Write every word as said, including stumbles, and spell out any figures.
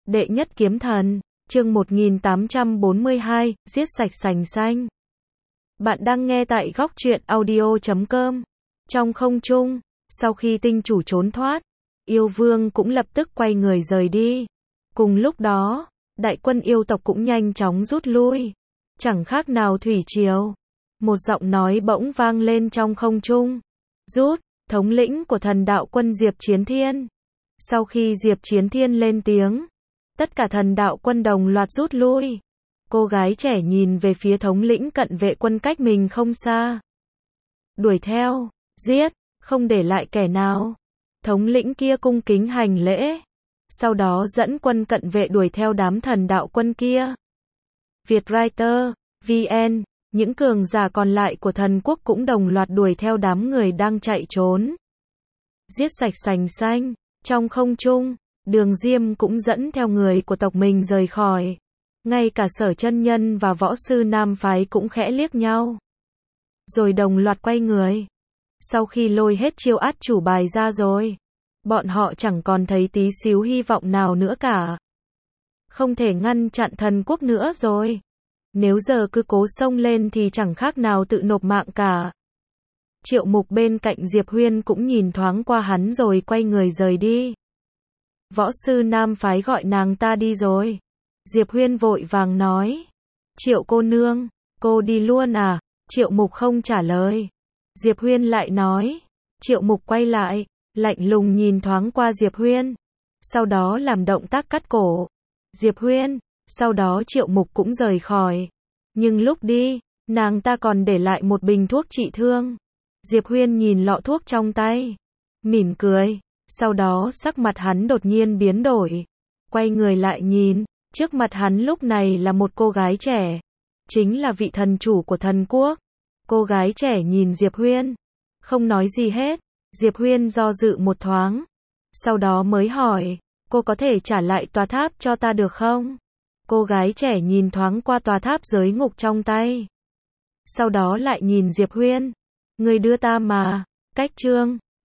Đệ nhất kiếm thần, chương một nghìn tám trăm bốn mươi hai, giết sạch sành xanh. Bạn đang nghe tại góc truyện audio chấm com. Trong không trung, sau khi tinh chủ trốn thoát, yêu vương cũng lập tức quay người rời đi. Cùng lúc đó, đại quân yêu tộc cũng nhanh chóng rút lui. Chẳng khác nào thủy triều. Một giọng nói bỗng vang lên trong không trung. Rút, thống lĩnh của thần đạo quân Diệp Chiến Thiên. Sau khi Diệp Chiến Thiên lên tiếng, tất cả thần đạo quân đồng loạt rút lui. Cô gái trẻ nhìn về phía thống lĩnh cận vệ quân cách mình không xa. Đuổi theo, giết, không để lại kẻ nào. Thống lĩnh kia cung kính hành lễ. Sau đó dẫn quân cận vệ đuổi theo đám thần đạo quân kia. Vietwriter, vê en, những cường giả còn lại của thần quốc cũng đồng loạt đuổi theo đám người đang chạy trốn. Giết sạch sành xanh, trong không trung. Đường Diêm cũng dẫn theo người của tộc mình rời khỏi. Ngay cả Sở Chân Nhân và võ sư Nam phái cũng khẽ liếc nhau. Rồi đồng loạt quay người. Sau khi lôi hết chiêu át chủ bài ra rồi, bọn họ chẳng còn thấy tí xíu hy vọng nào nữa cả. Không thể ngăn chặn thần quốc nữa rồi. Nếu giờ cứ cố xông lên thì chẳng khác nào tự nộp mạng cả. Triệu Mục bên cạnh Diệp Huyên cũng nhìn thoáng qua hắn rồi quay người rời đi. Võ sư Nam phái gọi nàng ta đi rồi. Diệp Huyên vội vàng nói. Triệu cô nương, cô đi luôn à? Triệu Mục không trả lời. Diệp Huyên lại nói. Triệu Mục quay lại, lạnh lùng nhìn thoáng qua Diệp Huyên. Sau đó làm động tác cắt cổ. Diệp Huyên, sau đó Triệu Mục cũng rời khỏi. Nhưng lúc đi, nàng ta còn để lại một bình thuốc trị thương. Diệp Huyên nhìn lọ thuốc trong tay, mỉm cười. Sau đó sắc mặt hắn đột nhiên biến đổi. Quay người lại nhìn, trước mặt hắn lúc này là một cô gái trẻ. Chính là vị thần chủ của thần quốc. Cô gái trẻ nhìn Diệp Huyên, không nói gì hết. Diệp Huyên do dự một thoáng. Sau đó mới hỏi, cô có thể trả lại tòa tháp cho ta được không? Cô gái trẻ nhìn thoáng qua tòa tháp giới ngục trong tay. Sau đó lại nhìn Diệp Huyên. Người đưa ta mà. Cách chương